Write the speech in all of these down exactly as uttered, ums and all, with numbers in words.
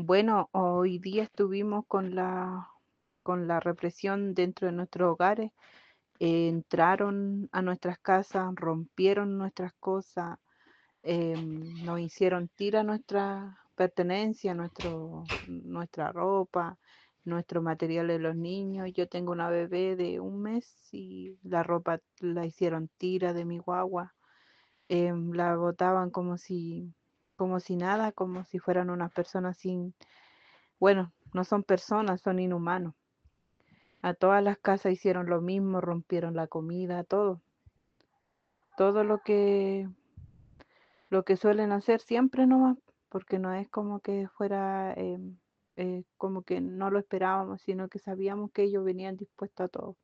Bueno, hoy día estuvimos con la, con la represión dentro de nuestros hogares. Eh, entraron a nuestras casas, rompieron nuestras cosas, em, nos hicieron tirar nuestra pertenencia, nuestro, nuestra ropa, nuestro material de los niños. Yo tengo una bebé de un mes y la ropa la hicieron tira de mi guagua. Em, la botaban como si, como si nada, como si fueran unas personas sin, bueno, no son personas, son inhumanos. A todas las casas hicieron lo mismo, rompieron la comida, todo, todo lo que, lo que suelen hacer siempre nomás, porque no es como que fuera, eh, eh, como que no lo esperábamos, sino que sabíamos que ellos venían dispuestos a todo.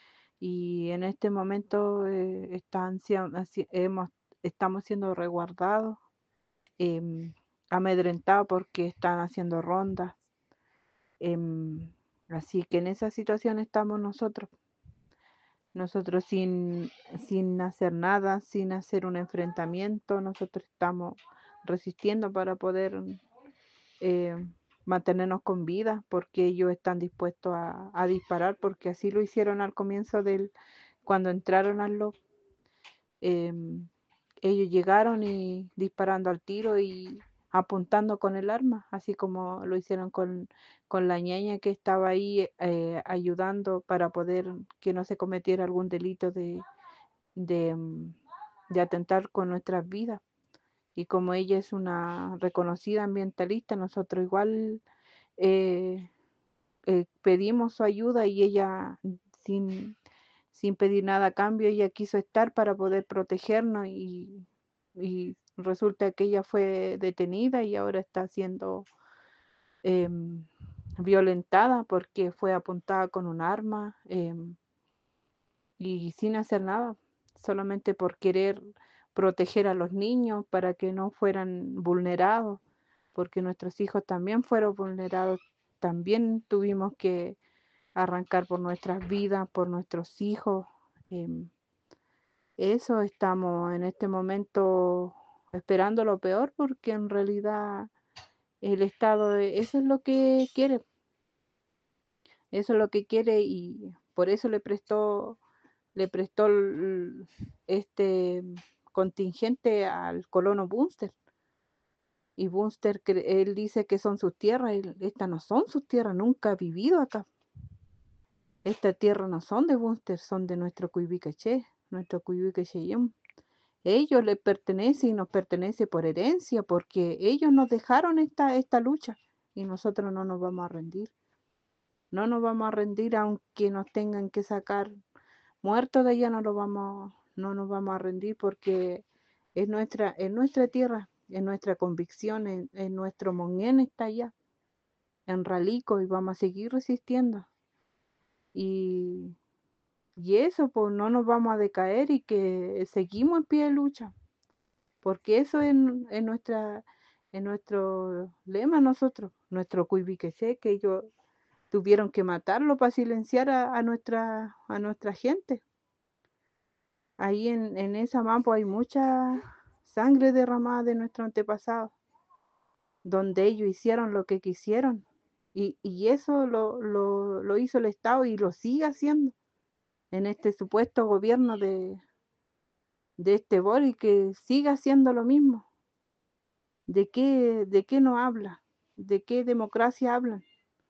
Y en este momento eh, están, siendo- así- hemos, estamos siendo resguardados, em, amedrentados porque están haciendo rondas. em, Así que en esa situación estamos nosotros. Nosotros sin, sin hacer nada, sin hacer un enfrentamiento, nosotros estamos resistiendo para poder eh, mantenernos con vida, porque ellos están dispuestos a, a disparar, porque así lo hicieron al comienzo del, cuando entraron al loft. em, Ellos llegaron y disparando al tiro y apuntando con el arma, así como lo hicieron con, con la ñaña que estaba ahí eh, ayudando para poder que no se cometiera algún delito de, de, mm, de atentar con nuestras vidas. Y como ella es una reconocida ambientalista, nosotros igual eh, eh, pedimos su ayuda y ella sin, sin pedir nada a cambio, ella quiso estar para poder protegernos y, y resulta que ella fue detenida y ahora está siendo em, violentada porque fue apuntada con un arma, em, y sin hacer nada, solamente por querer proteger a los niños para que no fueran vulnerados, porque nuestros hijos también fueron vulnerados, también tuvimos que arrancar por nuestras vidas, por nuestros hijos. em, Eso estamos en este momento esperando lo peor porque en realidad el Estado, de- eso es lo que quiere, eso es lo que quiere y por eso le prestó le prestó el- este contingente al colono Bunster. Y Bunster, cre- él dice que son sus tierras, y estas no son sus tierras, nunca ha vivido acá. Estas tierras no son de Bunster, son de nuestro Cuivicaché, nuestro Cuivicaché. Ellos les pertenece y nos pertenece por herencia, porque ellos nos dejaron esta, esta lucha y nosotros no nos vamos a rendir. No nos vamos a rendir aunque nos tengan que sacar muertos de allá, no lo vamos, no nos vamos a rendir porque es nuestra, es nuestra tierra, es nuestra convicción, es, es nuestro Monén está allá, en Ralico, y vamos a seguir resistiendo. Y, y eso, pues no nos vamos a decaer y que seguimos en pie de lucha, porque eso es, es nuestra, es nuestro lema nosotros, nuestro cuiviqueché, que ellos tuvieron que matarlo para silenciar a, a nuestra, a nuestra gente. Ahí en, en esa mapa hay mucha sangre derramada de nuestros antepasados, donde ellos hicieron lo que quisieron. Y, y eso lo, lo, lo hizo el Estado y lo sigue haciendo en este supuesto gobierno de, de este Boris, que sigue haciendo lo mismo. ¿De qué, de qué no habla? ¿De qué democracia hablan?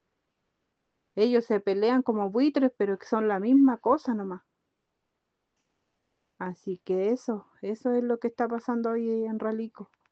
Ellos se pelean como buitres, pero que son la misma cosa nomás. Así que eso, eso es lo que está pasando hoy en Ralico.